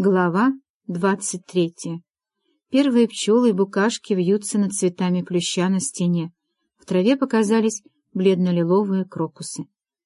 Глава 23. Первые пчелы и букашки вьются над цветами плюща на стене. В траве показались бледно-лиловые крокусы.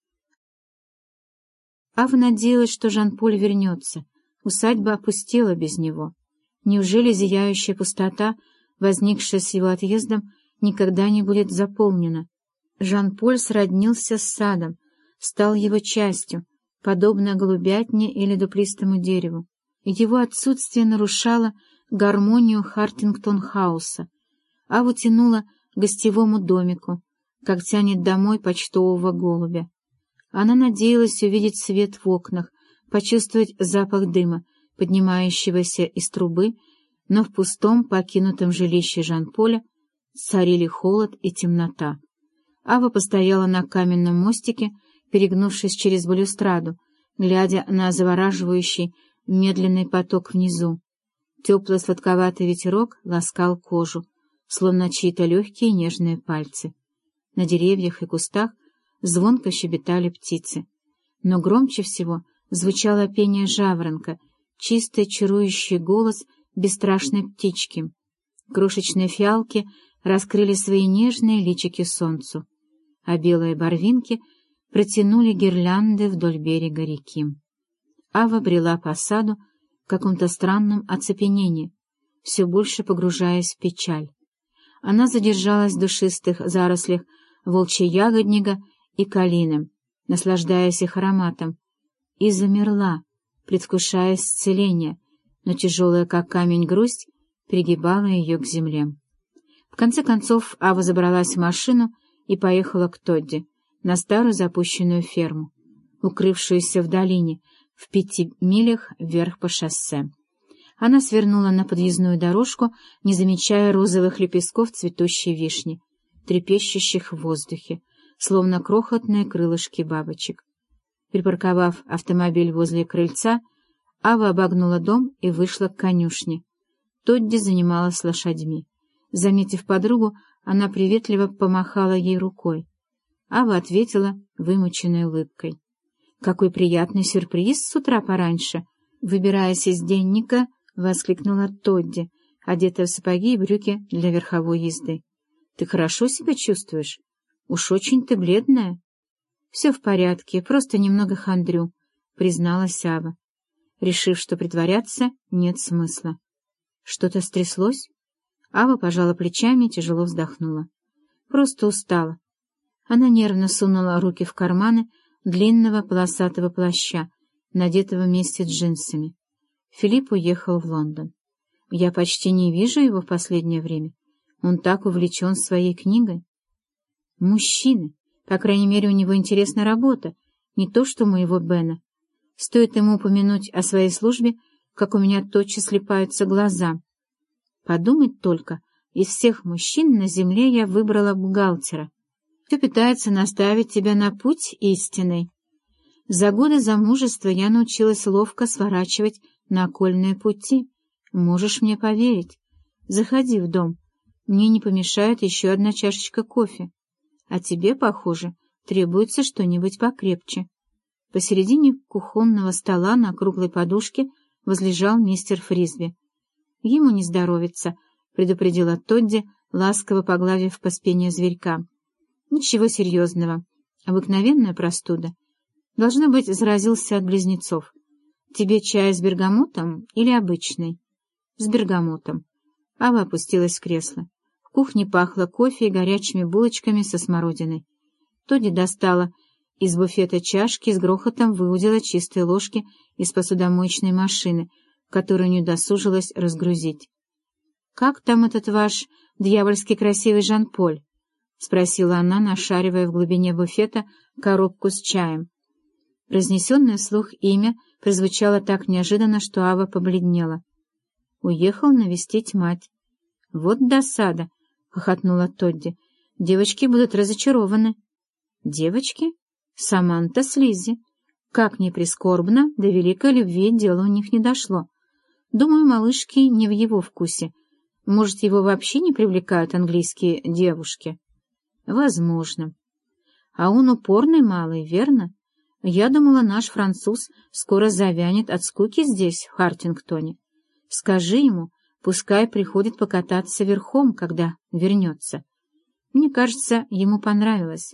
Ава надеялась, что Жан-Поль вернется. Усадьба опустела без него. Неужели зияющая пустота, возникшая с его отъездом, никогда не будет заполнена? Жан-Поль сроднился с садом, стал его частью, подобно голубятне или дуплистому дереву. Его отсутствие нарушало гармонию Хартингтон-хауса. Аву тянуло к гостевому домику, как тянет домой почтового голубя. Она надеялась увидеть свет в окнах, почувствовать запах дыма, поднимающегося из трубы, но в пустом, покинутом жилище Жан-Поля царили холод и темнота. Ава постояла на каменном мостике, перегнувшись через балюстраду, глядя на завораживающий медленный поток внизу. Теплый сладковатый ветерок ласкал кожу, словно чьи-то легкие нежные пальцы. На деревьях и кустах звонко щебетали птицы. Но громче всего звучало пение жаворонка, чистый чарующий голос бесстрашной птички. Крошечные фиалки раскрыли свои нежные личики солнцу, а белые барвинки протянули гирлянды вдоль берега реки. Ава брела по саду в каком-то странном оцепенении, все больше погружаясь в печаль. Она задержалась в душистых зарослях волчья-ягодника и калины, наслаждаясь их ароматом, и замерла, предвкушая исцеление, но тяжелая, как камень, грусть пригибала ее к земле. В конце концов Ава забралась в машину и поехала к Тодди, на старую запущенную ферму, укрывшуюся в долине, в 5 милях вверх по шоссе. Она свернула на подъездную дорожку, не замечая розовых лепестков цветущей вишни, трепещущих в воздухе, словно крохотные крылышки бабочек. Припарковав автомобиль возле крыльца, Ава обогнула дом и вышла к конюшне. Тодди занималась лошадьми. Заметив подругу, она приветливо помахала ей рукой. Ава ответила вымученной улыбкой. «Какой приятный сюрприз с утра пораньше!» Выбираясь из денника, воскликнула Тодди, одетая в сапоги и брюки для верховой езды. «Ты хорошо себя чувствуешь? Уж очень ты бледная». «Все в порядке, просто немного хандрю», — призналась Ава, решив, что притворяться нет смысла. «Что-то стряслось?» Ава пожала плечами и тяжело вздохнула. «Просто устала». Она нервно сунула руки в карманы длинного полосатого плаща, надетого вместе с джинсами. Филипп уехал в Лондон. Я почти не вижу его в последнее время. Он так увлечен своей книгой. Мужчины. По крайней мере, у него интересная работа, не то что у моего Бена. Стоит ему упомянуть о своей службе, как у меня тотчас слипаются глаза. Подумать только, из всех мужчин на земле я выбрала бухгалтера. Кто пытается наставить тебя на путь истинный. За годы замужества я научилась ловко сворачивать на окольные пути. Можешь мне поверить. Заходи в дом. Мне не помешает еще одна чашечка кофе. А тебе, похоже, требуется что-нибудь покрепче. Посередине кухонного стола на круглой подушке возлежал мистер Фрисби. Ему не здоровится, предупредила Тодди, ласково погладив по спине зверька. Ничего серьезного. Обыкновенная простуда. Должно быть, заразился от близнецов. Тебе чай с бергамотом или обычный? С бергамотом. Ава опустилась в кресло. В кухне пахло кофе и горячими булочками со смородиной. Тодди достала из буфета чашки и с грохотом выудила чистые ложки из посудомоечной машины, которую не удосужилась разгрузить. — Как там этот ваш дьявольски красивый Жан-Поль? — спросила она, нашаривая в глубине буфета коробку с чаем. Произнесенное вслух имя прозвучало так неожиданно, что Ава побледнела. Уехал навестить мать. — Вот досада! — хохотнула Тодди. — Девочки будут разочарованы. — Девочки? Саманта с Лиззи. Как ни прискорбно, до великой любви дело у них не дошло. Думаю, малышки не в его вкусе. Может, его вообще не привлекают английские девушки? Возможно. А он упорный малый, верно? Я думала, наш француз скоро завянет от скуки здесь, в Хартингтоне. Скажи ему, пускай приходит покататься верхом, когда вернется. Мне кажется, ему понравилось».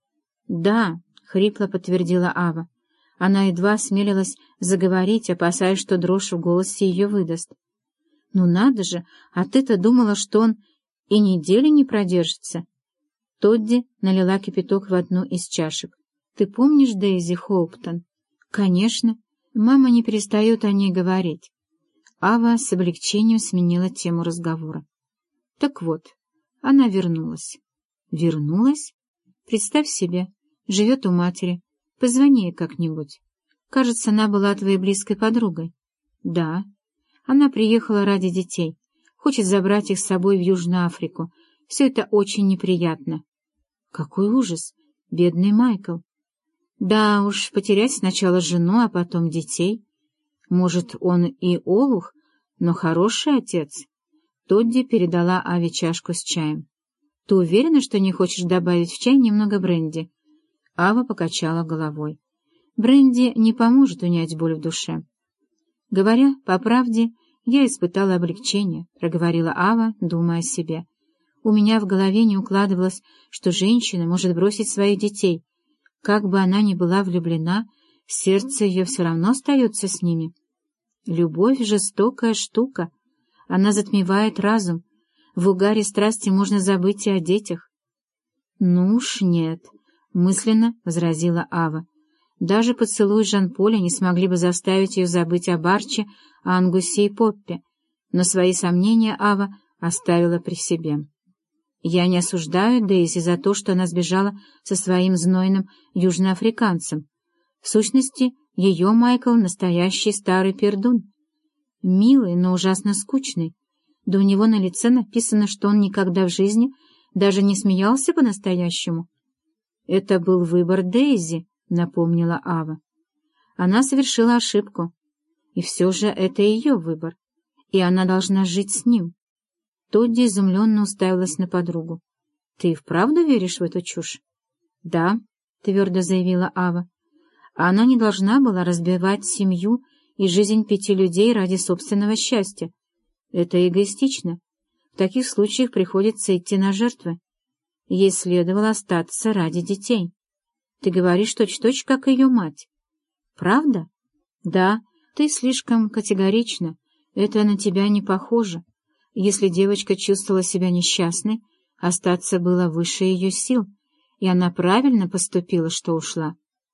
«Да», — хрипло подтвердила Ава. Она едва осмелилась заговорить, опасаясь, что дрожь в голосе ее выдаст. «Ну надо же, а ты-то думала, что он и недели не продержится». Тодди налила кипяток в одну из чашек. «Ты помнишь Дейзи Хоуптон?» «Конечно. Мама не перестает о ней говорить». Ава с облегчением сменила тему разговора. «Так вот, она вернулась». «Вернулась? Представь себе, живет у матери. Позвони ей как-нибудь. Кажется, она была твоей близкой подругой». «Да. Она приехала ради детей. Хочет забрать их с собой в Южную Африку. Все это очень неприятно». «Какой ужас! Бедный Майкл!» «Да уж, потерять сначала жену, а потом детей. Может, он и олух, но хороший отец». Тодди передала Аве чашку с чаем. «Ты уверена, что не хочешь добавить в чай немного бренди?» Ава покачала головой. «Бренди не поможет унять боль в душе». «Говоря по правде, я испытала облегчение», — проговорила Ава, думая о себе. «У меня в голове не укладывалось, что женщина может бросить своих детей. Как бы она ни была влюблена, сердце ее все равно остается с ними. Любовь — жестокая штука. Она затмевает разум. В угаре страсти можно забыть и о детях». «Ну уж нет», — мысленно возразила Ава. «Даже поцелуи Жан-Поля не смогли бы заставить ее забыть об Арчи, Ангусе и Поппе». Но свои сомнения Ава оставила при себе. «Я не осуждаю Дейзи за то, что она сбежала со своим знойным южноафриканцем. В сущности, ее Майкл — настоящий старый пердун. Милый, но ужасно скучный. Да у него на лице написано, что он никогда в жизни даже не смеялся по-настоящему». «Это был выбор Дейзи», — напомнила Ава. «Она совершила ошибку. И все же это ее выбор, и она должна жить с ним». Тодди изумленно уставилась на подругу. «Ты и вправду веришь в эту чушь?» «Да», — твердо заявила Ава. «Она не должна была разбивать семью и жизнь 5 людей ради собственного счастья. Это эгоистично. В таких случаях приходится идти на жертвы. Ей следовало остаться ради детей. Ты говоришь точь-в-точь, как ее мать». «Правда?» «Да, ты слишком категорична. Это на тебя не похоже. Если девочка чувствовала себя несчастной, остаться было выше ее сил, и она правильно поступила, что ушла.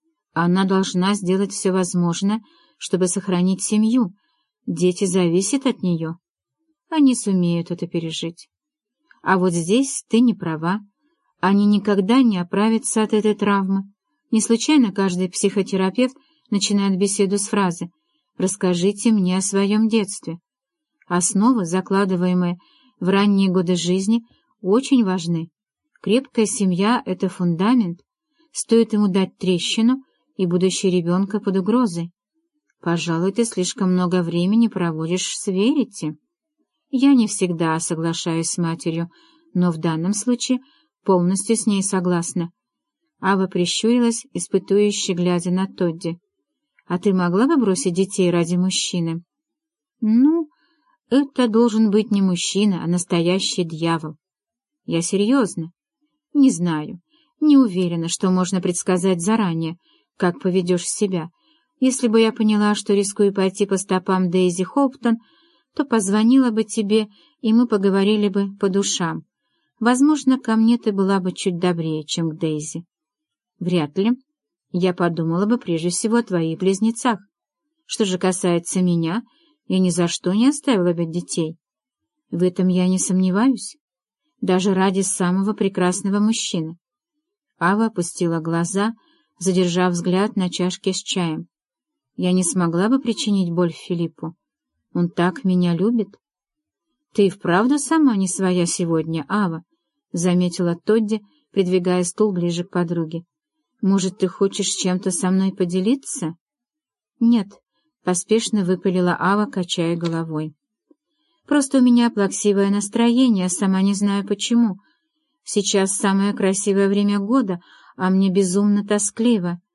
Она должна сделать все возможное, чтобы сохранить семью. Дети зависят от нее. Они сумеют это пережить. А вот здесь ты не права. Они никогда не оправятся от этой травмы. Не случайно каждый психотерапевт начинает беседу с фразы «Расскажите мне о своем детстве». Основы, закладываемые в ранние годы жизни, очень важны. Крепкая семья — это фундамент. Стоит ему дать трещину, и будущее ребенка под угрозой. Пожалуй, ты слишком много времени проводишь с Верити. Я не всегда соглашаюсь с матерью, но в данном случае полностью с ней согласна. Ава прищурилась, испытующе глядя на Тодди. «А ты могла бы бросить детей ради мужчины?» «Ну, это должен быть не мужчина, а настоящий дьявол». «Я серьезно. Не знаю, не уверена, что можно предсказать заранее, как поведешь себя. Если бы я поняла, что рискую пойти по стопам Дейзи Хоуптон, то позвонила бы тебе, и мы поговорили бы по душам. Возможно, ко мне ты была бы чуть добрее, чем к Дейзи». «Вряд ли. Я подумала бы прежде всего о твоих близнецах. Что же касается меня, я ни за что не оставила бы детей. В этом я не сомневаюсь. Даже ради самого прекрасного мужчины». Ава опустила глаза, задержав взгляд на чашке с чаем. «Я не смогла бы причинить боль Филиппу. Он так меня любит». «Ты и вправду сама не своя сегодня, Ава», — заметила Тодди, придвигая стул ближе к подруге. «Может, ты хочешь чем-то со мной поделиться?» «Нет», — поспешно выпалила Ава, качая головой. «Просто у меня плаксивое настроение, сама не знаю почему. Сейчас самое красивое время года, а мне безумно тоскливо.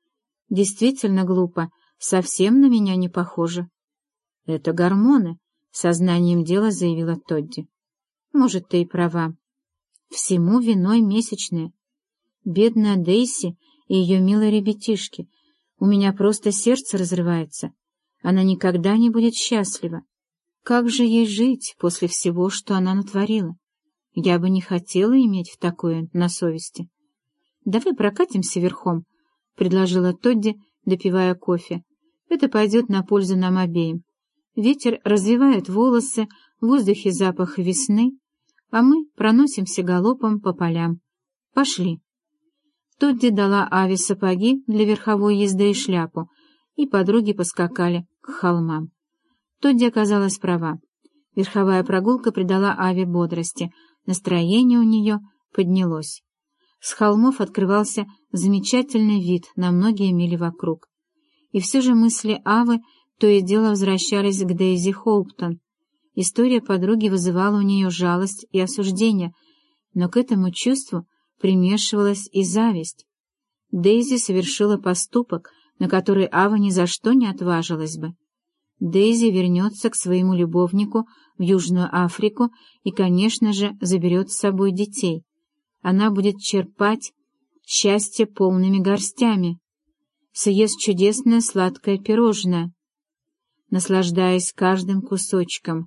Действительно глупо, совсем на меня не похоже. Это гормоны, сознанием дела заявила Тодди. Может, ты и права. Всему виной месячные. Бедная Дейси и ее милые ребятишки. У меня просто сердце разрывается. Она никогда не будет счастлива. Как же ей жить после всего, что она натворила? Я бы не хотела иметь такое на совести. — Давай прокатимся верхом, — предложила Тодди, допивая кофе. — Это пойдет на пользу нам обеим. Ветер развивает волосы, в воздухе запах весны, а мы проносимся галопом по полям. Пошли. Тодди дала Аве сапоги для верховой езды и шляпу, и подруги поскакали к холмам. Тодди оказалась права. Верховая прогулка придала Аве бодрости, настроение у нее поднялось. С холмов открывался замечательный вид на многие мили вокруг. И все же мысли Авы то и дело возвращались к Дейзи Хоуптон. История подруги вызывала у нее жалость и осуждение, но к этому чувству примешивалась и зависть. Дейзи совершила поступок, на который Ава ни за что не отважилась бы. Дейзи вернется к своему любовнику в Южную Африку и, конечно же, заберет с собой детей. Она будет черпать счастье полными горстями, съест чудесное сладкое пирожное, наслаждаясь каждым кусочком.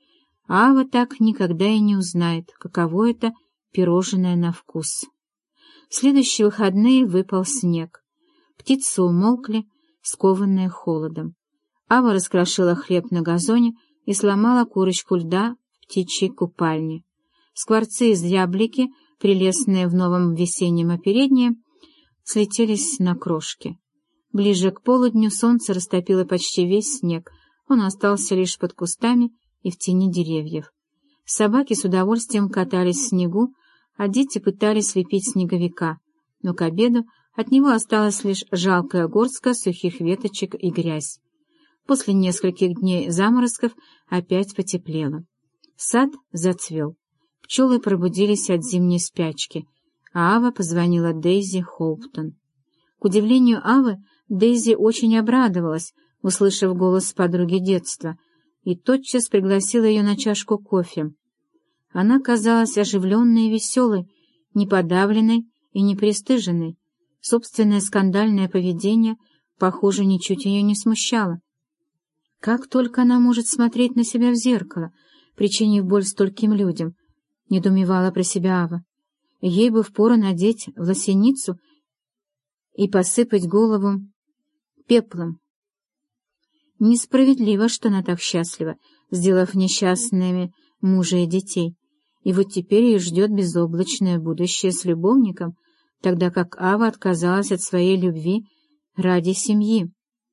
Ава так никогда и не узнает, каково это пирожное на вкус. В следующие выходные выпал снег. Птицы умолкли, скованные холодом. Ава раскрошила хлеб на газоне и сломала курочку льда в птичьей купальне. Скворцы из яблоки, прелестные в новом весеннем оперении, слетелись на крошки. Ближе к полудню солнце растопило почти весь снег, он остался лишь под кустами и в тени деревьев. Собаки с удовольствием катались в снегу, а дети пытались слепить снеговика, но к обеду от него осталась лишь жалкая горстка сухих веточек и грязь. После нескольких дней заморозков опять потеплело. Сад зацвел. Пчелы пробудились от зимней спячки, а Ава позвонила Дейзи Хоуптон. К удивлению Авы, Дейзи очень обрадовалась, услышав голос подруги детства, и тотчас пригласила ее на чашку кофе. Она казалась оживленной и веселой, неподавленной и непристыженной. Собственное скандальное поведение, похоже, ничуть ее не смущало. Как только она может смотреть на себя в зеркало, причинив боль стольким людям, — недоумевала про себя Ава. Ей бы впору надеть власеницу и посыпать голову пеплом. Несправедливо, что она так счастлива, сделав несчастными мужа и детей, и вот теперь ее ждет безоблачное будущее с любовником, тогда как Ава отказалась от своей любви ради семьи.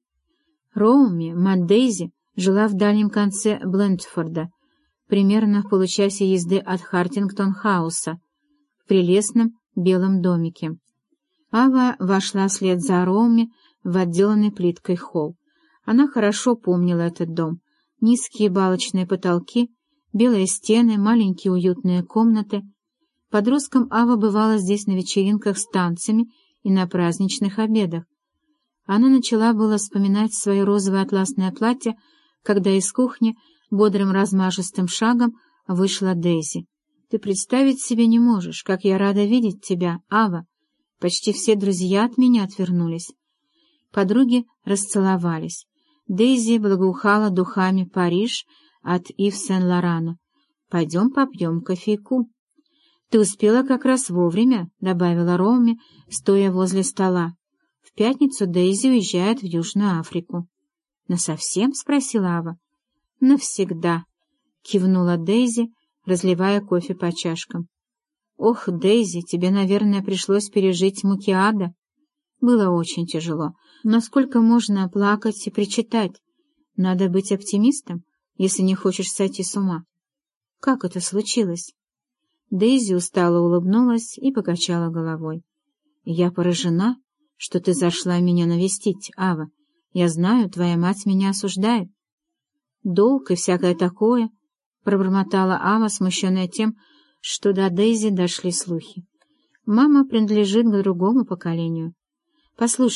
Роуми, мать Дейзи, жила в дальнем конце Блентфорда, примерно в получасе езды от Хартингтон-хауса, в прелестном белом домике. Ава вошла вслед за Роуми в отделанный плиткой холл. Она хорошо помнила этот дом. Низкие балочные потолки, белые стены, маленькие уютные комнаты. Подростком Ава бывала здесь на вечеринках с танцами и на праздничных обедах. Она начала было вспоминать свое розовое атласное платье, когда из кухни бодрым размашистым шагом вышла Дейзи. «Ты представить себе не можешь, как я рада видеть тебя, Ава! Почти все друзья от меня отвернулись». Подруги расцеловались. Дейзи благоухала духами «Париж» от Ив Сен-Лорана. «Пойдем попьем кофейку». «Ты успела как раз вовремя», — добавила Роуми, стоя возле стола. «В пятницу Дейзи уезжает в Южную Африку». «Насовсем?» — спросила Ава. «Навсегда», — кивнула Дейзи, разливая кофе по чашкам. «Ох, Дейзи, тебе, наверное, пришлось пережить муки ада». Было очень тяжело. Но сколько можно плакать и причитать? Надо быть оптимистом, если не хочешь сойти с ума. Как это случилось? Дейзи устало улыбнулась и покачала головой. Я поражена, что ты зашла меня навестить, Ава. Я знаю, твоя мать меня осуждает. Долг и всякое такое, пробормотала Ава, смущенная тем, что до Дейзи дошли слухи. Мама принадлежит к другому поколению. Послушай,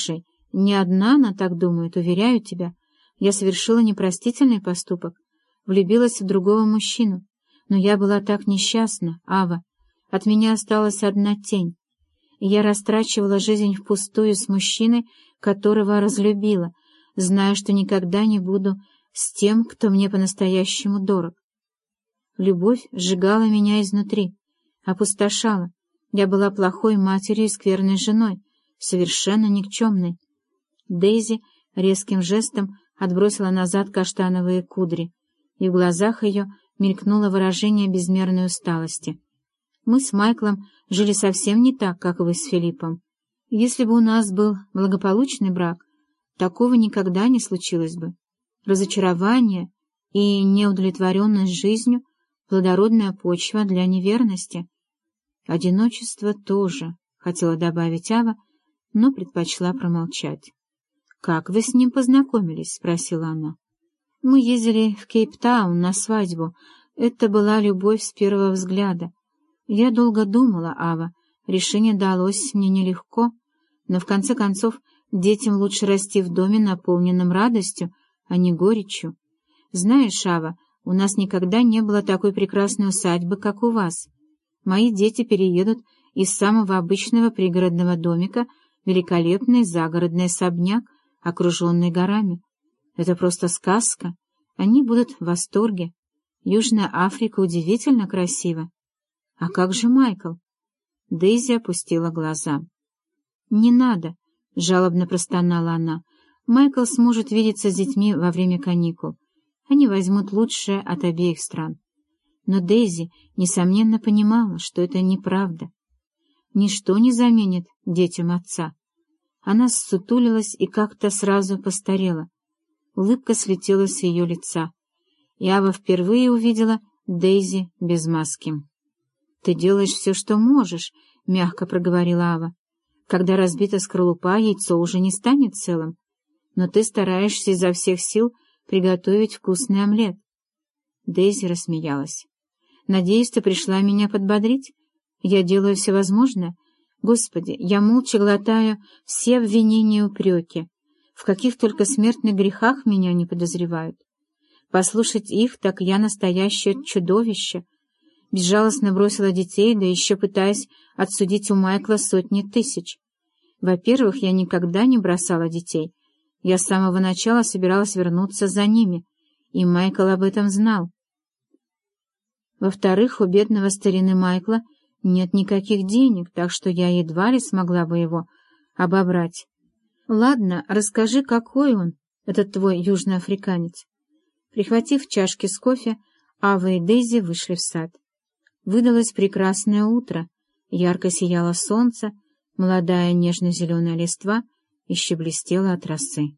Не одна она так думает, уверяю тебя. Я совершила непростительный поступок, влюбилась в другого мужчину. Но я была так несчастна, Ава. От меня осталась одна тень. И я растрачивала жизнь впустую с мужчиной, которого разлюбила, зная, что никогда не буду с тем, кто мне по-настоящему дорог. Любовь сжигала меня изнутри, опустошала. Я была плохой матерью и скверной женой, совершенно никчемной. Дейзи резким жестом отбросила назад каштановые кудри, и в глазах ее мелькнуло выражение безмерной усталости. Мы с Майклом жили совсем не так, как вы с Филиппом. Если бы у нас был благополучный брак, такого никогда не случилось бы. Разочарование и неудовлетворенность жизнью — плодородная почва для неверности. Одиночество тоже, хотела добавить Ава, но предпочла промолчать. — Как вы с ним познакомились? — спросила она. — Мы ездили в Кейптаун на свадьбу. Это была любовь с первого взгляда. Я долго думала, Ава, решение далось мне нелегко, но в конце концов детям лучше расти в доме, наполненном радостью, а не горечью. Знаешь, Ава, у нас никогда не было такой прекрасной усадьбы, как у вас. Мои дети переедут из самого обычного пригородного домика в великолепный загородный особняк, окруженный горами. Это просто сказка. Они будут в восторге. Южная Африка удивительно красива. А как же Майкл? Дейзи опустила глаза. «Не надо», — жалобно простонала она. «Майкл сможет видеться с детьми во время каникул. Они возьмут лучшее от обеих стран». Но Дейзи, несомненно, понимала, что это неправда. Ничто не заменит детям отца. Она ссутулилась и как-то сразу постарела. Улыбка слетела с ее лица. И Ава впервые увидела Дейзи без маски. «Ты делаешь все, что можешь», — мягко проговорила Ава. «Когда разбита скорлупа, яйцо уже не станет целым. Но ты стараешься изо всех сил приготовить вкусный омлет». Дейзи рассмеялась. «Надеюсь, ты пришла меня подбодрить? Я делаю все возможное. Господи, я молча глотаю все обвинения и упреки. В каких только смертных грехах меня не подозревают. Послушать их, так я настоящее чудовище. Безжалостно бросила детей, да еще пытаясь отсудить у Майкла сотни тысяч. Во-первых, я никогда не бросала детей. Я с самого начала собиралась вернуться за ними, и Майкл об этом знал. Во-вторых, у бедного старины Майкла нет никаких денег, так что я едва ли смогла бы его обобрать. Ладно, расскажи, какой он, этот твой южноафриканец. Прихватив чашки с кофе, Ава и Дейзи вышли в сад. Выдалось прекрасное утро, ярко сияло солнце, молодая нежно-зеленая листва еще блестела от росы.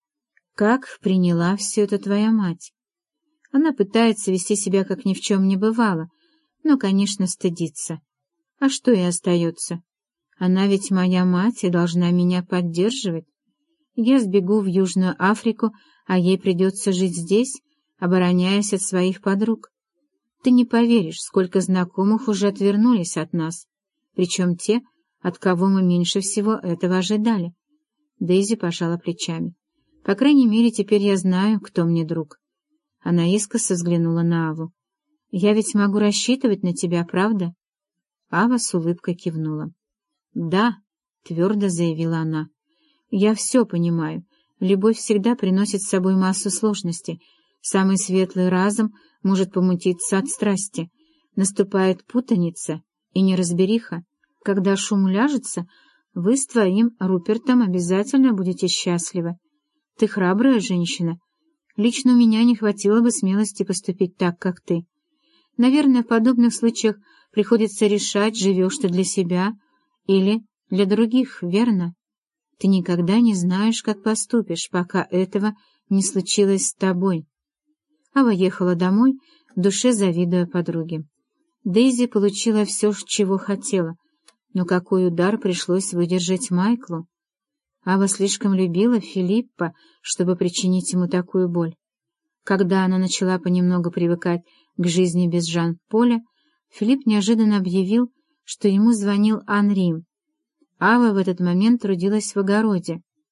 Как приняла все это твоя мать? Она пытается вести себя, как ни в чем не бывало, но, конечно, стыдится. А что ей остается? Она ведь моя мать и должна меня поддерживать. Я сбегу в Южную Африку, а ей придется жить здесь, обороняясь от своих подруг. Ты не поверишь, сколько знакомых уже отвернулись от нас, причем те, от кого мы меньше всего этого ожидали. Дейзи пожала плечами. По крайней мере, теперь я знаю, кто мне друг. Она искоса взглянула на Аву. Я ведь могу рассчитывать на тебя, правда? Ава с улыбкой кивнула. Да, твердо заявила она. Я все понимаю. Любовь всегда приносит с собой массу сложностей. Самый светлый разум может помутиться от страсти. Наступает путаница и неразбериха. Когда шум уляжется, вы с твоим Рупертом обязательно будете счастливы. Ты храбрая женщина. Лично у меня не хватило бы смелости поступить так, как ты. Наверное, в подобных случаях приходится решать, живешь ты для себя или для других, верно? Ты никогда не знаешь, как поступишь, пока этого не случилось с тобой. Ава ехала домой, в душе завидуя подруге. Дейзи получила все, чего хотела, но какой удар пришлось выдержать Майклу. Ава слишком любила Филиппа, чтобы причинить ему такую боль. Когда она начала понемногу привыкать к жизни без Жан-Поля, Филипп неожиданно объявил, что ему звонил Анри. Ава в этот момент трудилась в огороде.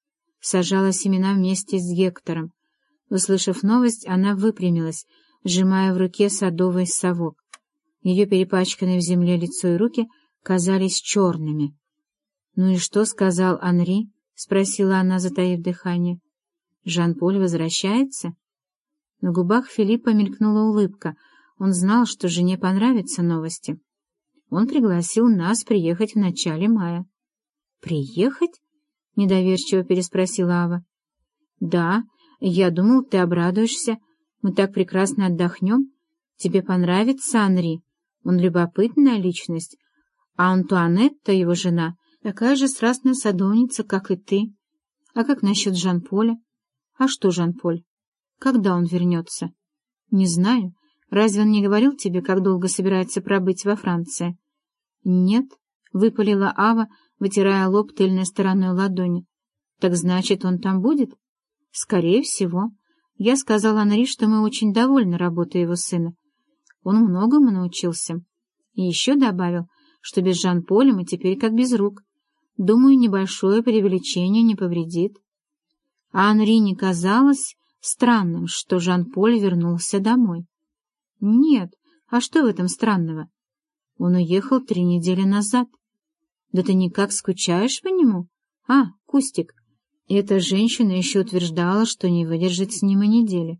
сажала семена вместе с Гектором. Услышав новость, она выпрямилась, сжимая в руке садовый совок. Ее перепачканные в земле лицо и руки казались черными. — Ну и что сказал Анри? — спросила она, затаив дыхание. — Жан-Поль возвращается? На губах Филиппа мелькнула улыбка. Он знал, что жене понравятся новости. Он пригласил нас приехать в начале мая. — Приехать? — недоверчиво переспросила Ава. — Да, я думал, ты обрадуешься. Мы так прекрасно отдохнем. Тебе понравится Анри. Он любопытная личность. А Антуанетта, его жена, такая же страстная садовница, как и ты. А как насчет Жан-Поля? А что Жан-Поль? Когда он вернется? Не знаю. Разве он не говорил тебе, как долго собирается пробыть во Франции? Нет, — выпалила Ава, вытирая лоб тыльной стороной ладони. Так значит, он там будет? Скорее всего. Я сказала Анри, что мы очень довольны работой его сына. Он многому научился. И еще добавил, что без Жан-Поля мы теперь как без рук. Думаю, небольшое преувеличение не повредит. А Анри не казалось странным, что Жан-Поль вернулся домой? Нет, а что в этом странного? Он уехал 3 недели назад. Да ты никак скучаешь по нему? А, Кустик, эта женщина еще утверждала, что не выдержит с ним и недели.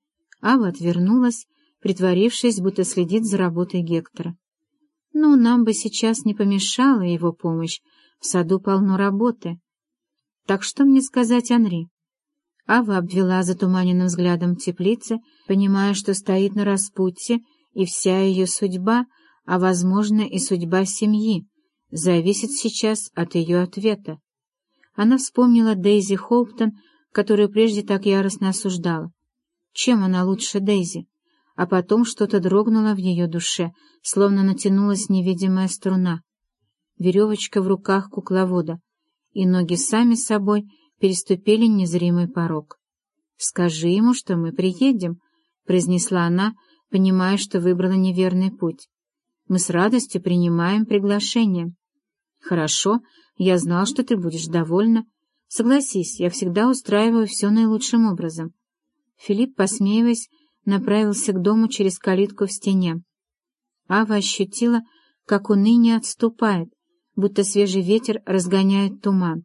Ава отвернулась, притворившись, будто следит за работой Гектора. Ну, нам бы сейчас не помешала его помощь, в саду полно работы. Так что мне сказать Анри? Ава обвела затуманенным взглядом теплицы, понимая, что стоит на распутье, и вся ее судьба, а, возможно, и судьба семьи, зависит сейчас от ее ответа. Она вспомнила Дейзи Хоуптон, которую прежде так яростно осуждала. Чем она лучше Дейзи? А потом что-то дрогнуло в ее душе, словно натянулась невидимая струна. Веревочка в руках кукловода, и ноги сами собой переступили незримый порог. — Скажи ему, что мы приедем, — произнесла она, понимая, что выбрала неверный путь. — Мы с радостью принимаем приглашение. — Хорошо, я знал, что ты будешь довольна. Согласись, я всегда устраиваю все наилучшим образом. Филипп, посмеиваясь, направился к дому через калитку в стене. Ава ощутила, как уныние отступает, будто свежий ветер разгоняет туман.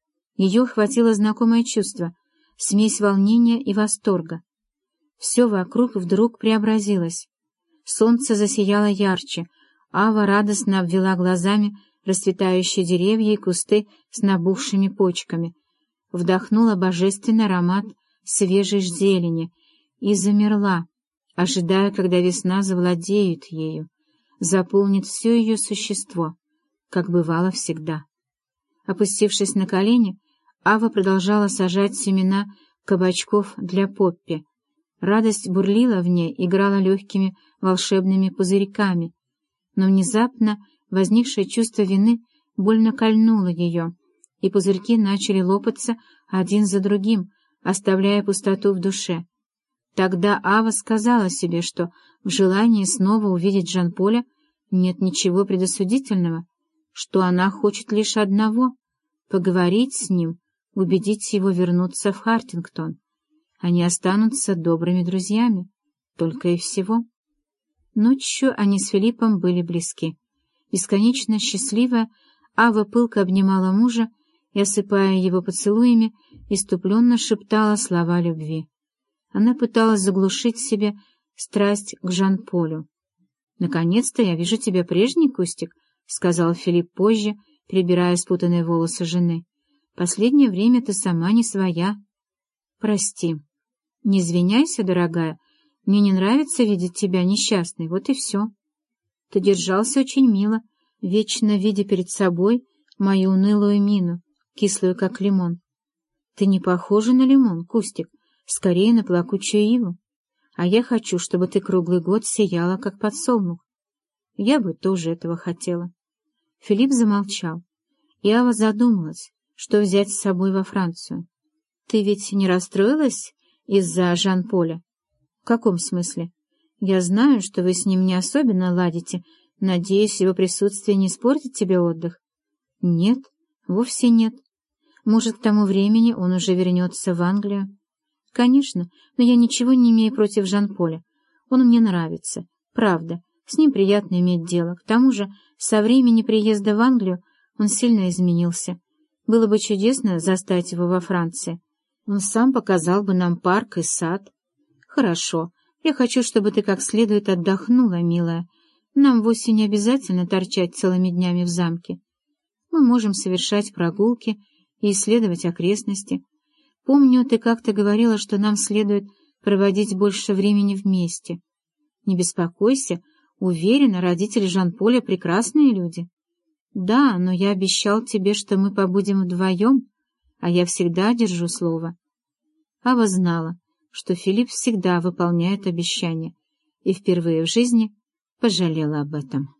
Ее охватило знакомое чувство, смесь волнения и восторга. Все вокруг вдруг преобразилось. Солнце засияло ярче, Ава радостно обвела глазами расцветающие деревья и кусты с набухшими почками, вдохнула божественный аромат свежей зелени и замерла, ожидая, когда весна завладеет ею, заполнит все ее существо, как бывало всегда. Опустившись на колени, Ава продолжала сажать семена кабачков для Поппи. Радость бурлила в ней, играла легкими волшебными пузырьками, но внезапно возникшее чувство вины больно кольнуло ее, и пузырьки начали лопаться один за другим, оставляя пустоту в душе. Тогда Ава сказала себе, что в желании снова увидеть Жан-Поля нет ничего предосудительного, что она хочет лишь одного — поговорить с ним, убедить его вернуться в Хартингтон. Они останутся добрыми друзьями, только и всего. Ночью они с Филиппом были близки. Бесконечно счастливая, Ава пылко обнимала мужа и, осыпая его поцелуями, иступленно шептала слова любви. Она пыталась заглушить в себе страсть к Жан-Полю. — Наконец-то я вижу тебя прежний, Кустик, — сказал Филипп позже, перебирая спутанные волосы жены. — Последнее время ты сама не своя. — Прости. — Не извиняйся, дорогая. Мне не нравится видеть тебя несчастной, вот и все. Ты держался очень мило, вечно видя перед собой мою унылую мину, кислую, как лимон. Ты не похожа на лимон, Кустик, скорее на плакучую иву. А я хочу, чтобы ты круглый год сияла, как подсолнух. Я бы тоже этого хотела. Филипп замолчал, и Ава задумалась, что взять с собой во Францию. Ты ведь не расстроилась из-за Жан-Поля? В каком смысле? Я знаю, что вы с ним не особенно ладите. Надеюсь, его присутствие не испортит тебе отдых? Нет, вовсе нет. Может, к тому времени он уже вернется в Англию? Конечно, но я ничего не имею против Жан-Поля. Он мне нравится. Правда, с ним приятно иметь дело. К тому же, со времени приезда в Англию он сильно изменился. Было бы чудесно застать его во Франции. Он сам показал бы нам парк и сад. Хорошо. Я хочу, чтобы ты как следует отдохнула, милая. Нам вовсе не обязательно торчать целыми днями в замке. Мы можем совершать прогулки и исследовать окрестности. Помню, ты как-то говорила, что нам следует проводить больше времени вместе. Не беспокойся, уверена, родители Жан-Поля прекрасные люди. Да, но я обещал тебе, что мы побудем вдвоем, а я всегда держу слово. Ава знала, что Филипп всегда выполняет обещания, и впервые в жизни пожалела об этом.